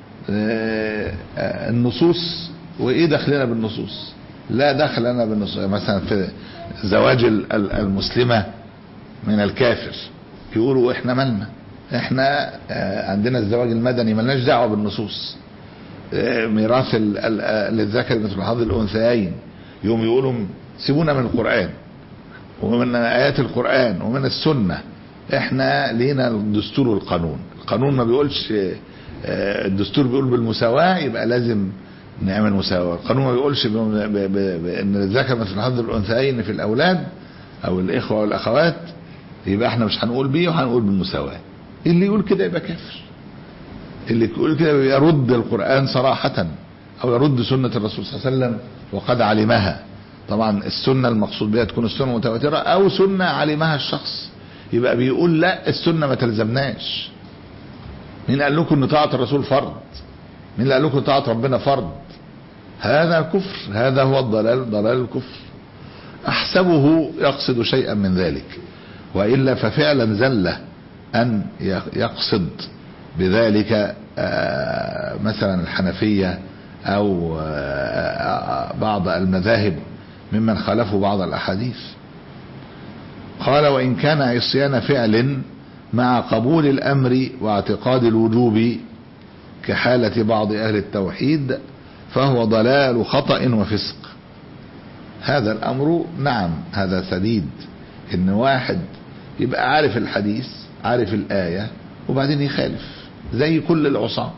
النصوص وإيه دخلنا بالنصوص. لا دخل لنا بالنصوص. مثلا في زواج المسلمة من الكافر يقولوا احنا مالنا، احنا عندنا الزواج المدني ملناش دعوة بالنصوص. ميراث للذكر مثل حظ الأنثيين يوم يقولوا سيبونا من القرآن ومن آيات القرآن ومن السنة، احنا لينا الدستور والقانون. القانون ما بيقولش، الدستور بيقول بالمساواة يبقى لازم نعمل مساواة. القانون ما بيقولش بأن الذكر مثل حظ الأنثيين في الأولاد أو الإخوة والأخوات يبقى احنا مش هنقول بيه وهنقول بالمساواة. اللي يقول كده يبقى كافر، اللي يقول كده يرد القرآن صراحة أو يرد سنة الرسول صلى الله عليه وسلم وقد علمها. طبعا السنة المقصود بها تكون السنة متواترة أو سنة علمها الشخص، يبقى بيقول لا السنة ما تلزمناش. مين قال لكم ان طاعة الرسول فرض؟ مين اللي قال لكم طاعة ربنا فرض؟ هذا كفر، هذا هو الضلال، ضلال الكفر. احسبه يقصد شيئا من ذلك، وإلا ففعلا زله أن يقصد بذلك مثلا الحنفية أو بعض المذاهب ممن خالفوا بعض الأحاديث. قال وإن كان عصيان فعل مع قبول الأمر واعتقاد الوجوب كحالة بعض أهل التوحيد فهو ضلال خطأ وفسق. هذا الأمر نعم هذا سديد، إن واحد يبقى عارف الحديث عارف الآية وبعدين يخالف زي كل العصاة.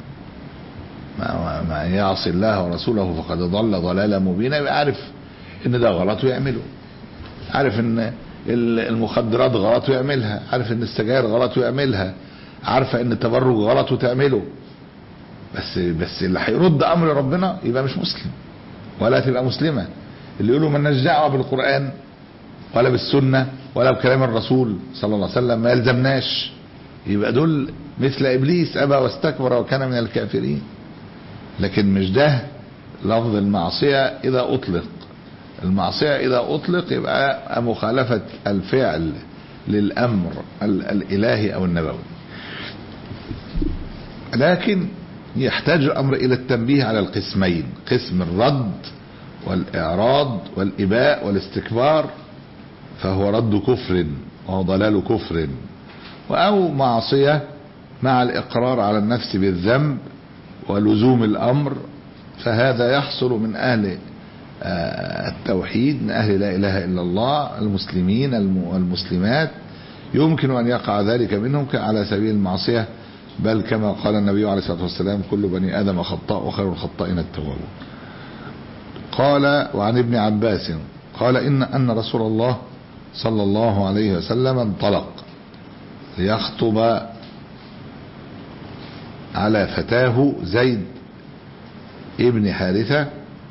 ما يعصي الله ورسوله فقد ضل ضلالا مبينا، يبقى عارف ان ده غلط ويعمله، عارف ان المخدرات غلط ويعملها، عارف ان السجاير غلط ويعملها، عارفه ان التبرج غلط وتعمله. بس بس اللي هيرد امر ربنا يبقى مش مسلم ولا تبقى مسلمه. اللي يقولوا مالناش دعوه بالقران ولا بالسنه ولا بكلام الرسول صلى الله عليه وسلم ما يلزمناش، يبقى دول مثل ابليس ابى واستكبر وكان من الكافرين. لكن مش ده لفظ المعصيه اذا اطلق. المعصيه اذا اطلق يبقى مخالفه الفعل للامر الالهي او النبوي. لكن يحتاج الامر الى التنبيه على القسمين، قسم الرد والاعراض والاباء والاستكبار فهو رد كفر وهو ضلال كفر، او معصيه مع الاقرار على النفس بالذنب ولزوم الامر، فهذا يحصل من اهل التوحيد، من اهل لا اله الا الله المسلمين والمسلمات، يمكن ان يقع ذلك منهم على سبيل المعصيه، بل كما قال النبي عليه الصلاه والسلام كل بني ادم خطاء وخير الخطائين التوابون. قال وعن ابن عباس قال ان ان رسول الله صلى الله عليه وسلم انطلق ليخطب على فتاه زيد ابن حارثة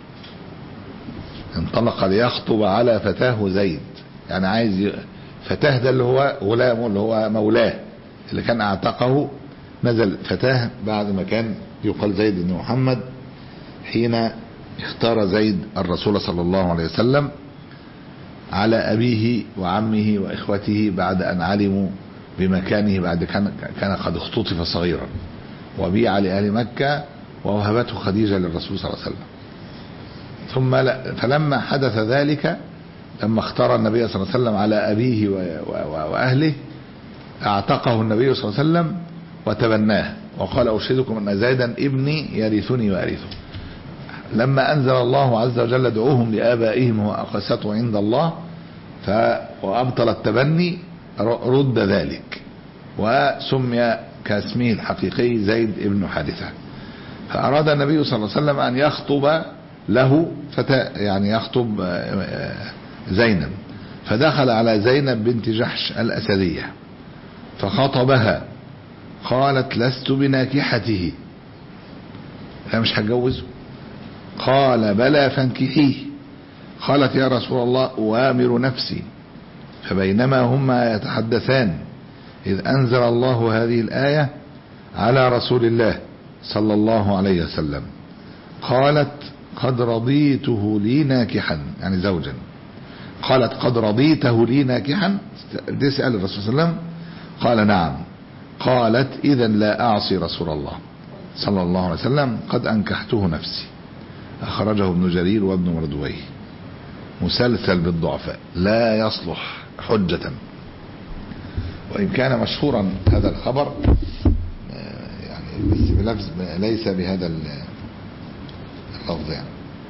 انطلق ليخطب على فتاه زيد، يعني عايز ي... فتاه ده اللي هو غلامه اللي هو مولاه اللي كان اعتقه، نزل فتاه بعد ما كان يقال زيد بن محمد، حين اختار زيد الرسول صلى الله عليه وسلم على أبيه وعمه وإخوته بعد أن علموا بمكانه، بعد كان كان قد اختطف صغيرا وبيع لأهل مكة ووهبته خديجة للرسول صلى الله عليه وسلم. ثم فلما حدث ذلك، لما اختار النبي صلى الله عليه وسلم على أبيه وأهله، اعتقه النبي صلى الله عليه وسلم وتبناه وقال أشهدكم أن زيدا ابني يرثني وأرثه. لما أنزل الله عز وجل ادعوهم لآبائهم هو أقسط عند الله ف وأبطل التبني، رد ذلك وسمي كاسمه الحقيقي زيد ابن حارثة. فأراد النبي صلى الله عليه وسلم أن يخطب له فتاة، يعني يخطب زينب، فدخل على زينب بنت جحش الأسدية فخطبها، قالت لست بناكحته، أنا مش هتجوزه. قال بلى فانكحيه. قالت يا رسول الله أوامر نفسي. فبينما هما يتحدثان إذ أنزل الله هذه الآية على رسول الله صلى الله عليه وسلم، قالت قد رضيته لي ناكحا، يعني زوجا. قالت قد رضيته لي ناكحا، تسأل الرسول صلى الله عليه وسلم، قال نعم. قالت إذا لا أعصي رسول الله صلى الله عليه وسلم، قد أنكحته نفسي. أخرجه ابن جرير وابن مردويه، مسلسل بالضعفاء لا يصلح حجة، وإن كان مشهورا هذا الخبر يعني بس بلفظ ليس بهذا اللفظ يعني.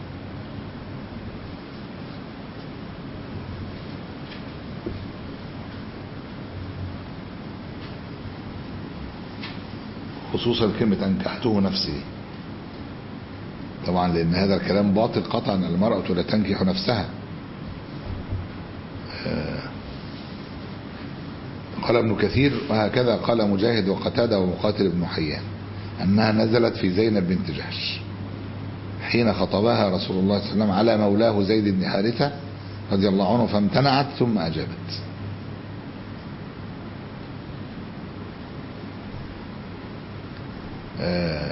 خصوصا كلمة أنكحته نفسي، طبعا لأن هذا الكلام باطل قطعا، المرأة لا تنكح نفسها. قال ابن كثير وهكذا قال مجاهد وقتادة ومقاتل بن حيان أنها نزلت في زينب بنت جحش حين خطبها رسول الله صلى الله عليه وسلم على مولاه زيد بن حارثة رضي الله عنه، فامتنعت ثم أجابت. آه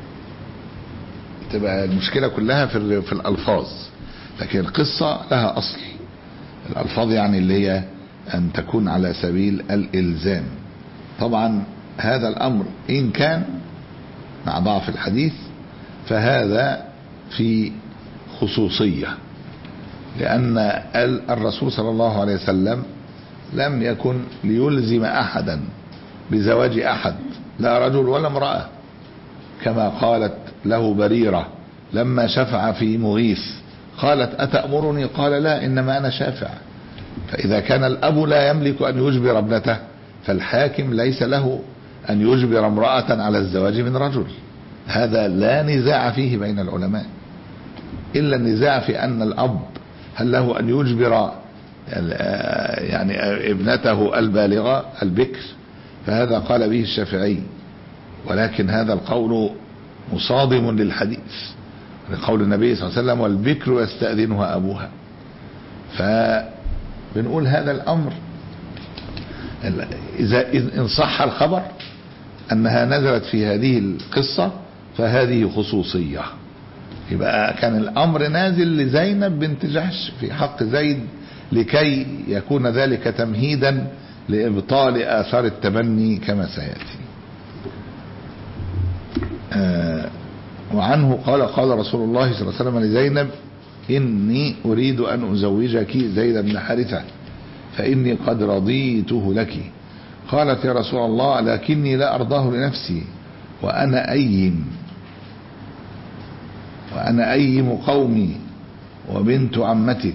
تبقى المشكلة كلها في في الألفاظ، لكن القصة لها أصل. الألفاظ يعني اللي هي أن تكون على سبيل الإلزام. طبعا هذا الأمر إن كان مع ضعف الحديث فهذا في خصوصية، لأن الرسول صلى الله عليه وسلم لم يكن ليلزم أحدا بزواج أحد، لا رجل ولا امرأة، كما قالت له بريرة لما شفع في مغيث، قالت أتأمرني؟ قال لا، إنما أنا شافع. فإذا كان الأب لا يملك أن يجبر ابنته، فالحاكم ليس له أن يجبر امرأة على الزواج من رجل. هذا لا نزاع فيه بين العلماء، إلا النزاع في أن الأب هل له أن يجبر يعني ابنته البالغة البكر، فهذا قال به الشافعي، ولكن هذا القول مصادم للحديث، لقول النبي صلى الله عليه وسلم والبكر يستأذنها أبوها. فبنقول هذا الأمر إذا إن صح الخبر أنها نزلت في هذه القصة فهذه خصوصية، يبقى كان الأمر نازل لزينب بنت جحش في حق زيد لكي يكون ذلك تمهيدا لإبطال آثار التبني كما سيأتي. آه وعنه قال قال رسول الله صلى الله عليه وسلم لزينب إني أريد أن أزوجك زيد بن حارثة فإني قد رضيته لك. قالت يا رسول الله لكني لا أرضاه لنفسي وأنا أيم وأنا أيم قومي وبنت عمتك،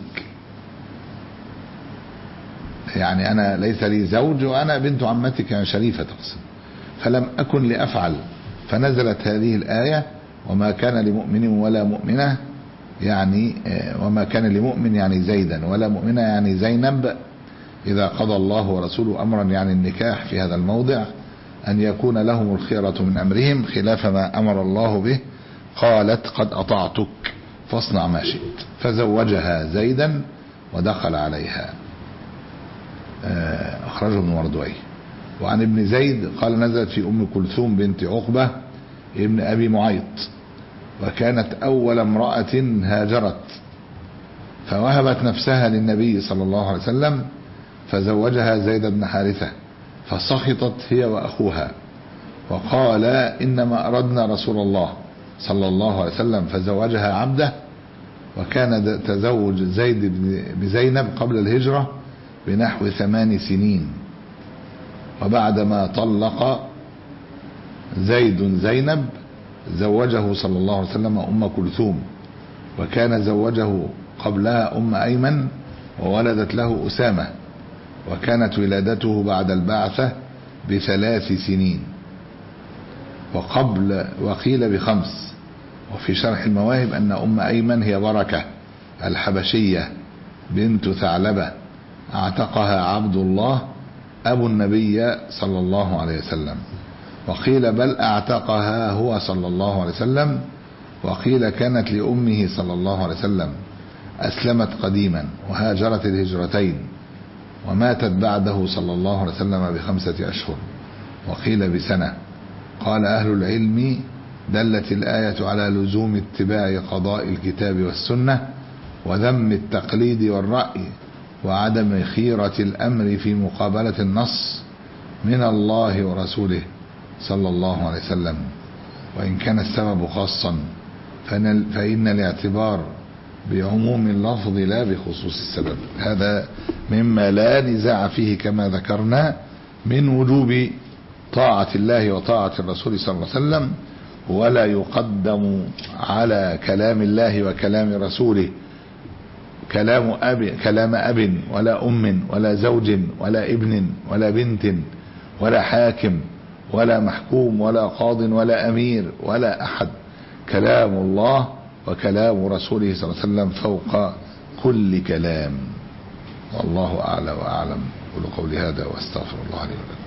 يعني أنا ليس لي زوج وأنا بنت عمتك يعني شريفة تقصد، فلم أكن لأفعل. فنزلت هذه الآية وما كان لمؤمن ولا مؤمنة، يعني وما كان لمؤمن يعني زيدا ولا مؤمنة يعني زينب، إذا قضى الله ورسوله أمرا، يعني النكاح في هذا الموضع، أن يكون لهم الخيرة من أمرهم خلاف ما أمر الله به. قالت قد أطعتك فاصنع ما شئت، فزوجها زيدا ودخل عليها. أخرجه ابن مردويه. وعن ابن زيد قال نزلت في أم كلثوم بنت عقبة ابن أبي معيط، وكانت أول امرأة هاجرت، فوهبت نفسها للنبي صلى الله عليه وسلم فزوجها زيد بن حارثة، فسخطت هي وأخوها وقال إنما أردنا رسول الله صلى الله عليه وسلم فزوجها عبده. وكان تزوج زيد بزينب قبل الهجرة بنحو ثمان سنين، وبعدما طلق زيد زينب زوجه صلى الله عليه وسلم أم كلثوم، وكان زوجه قبلها أم أيمن وولدت له أسامة، وكانت ولادته بعد البعثة بثلاث سنين وقبل وقيل بخمس. وفي شرح المواهب أن أم أيمن هي بركة الحبشية بنت ثعلبة اعتقها عبد الله أبو النبي صلى الله عليه وسلم، وقيل بل اعتقها هو صلى الله عليه وسلم، وقيل كانت لأمه صلى الله عليه وسلم، أسلمت قديما وهاجرت الهجرتين، وماتت بعده صلى الله عليه وسلم بخمسة أشهر، وقيل بسنة. قال أهل العلم دلت الآية على لزوم اتباع قضاء الكتاب والسنة وذم التقليد والرأي وعدم خيرة الأمر في مقابلة النص من الله ورسوله صلى الله عليه وسلم. وإن كان السبب خاصا فإن الاعتبار بعموم اللفظ لا بخصوص السبب. هذا مما لا نزاع فيه كما ذكرنا من وجوب طاعة الله وطاعة الرسول صلى الله عليه وسلم، ولا يقدم على كلام الله وكلام رسوله كلام أب كلام أب ولا أم ولا زوج ولا ابن ولا بنت ولا حاكم ولا محكوم ولا قاض ولا أمير ولا أحد. كلام الله وكلام رسوله صلى الله عليه وسلم فوق كل كلام. والله أعلى وأعلم. قولوا قولي هذا واستغفر الله لي ولكم.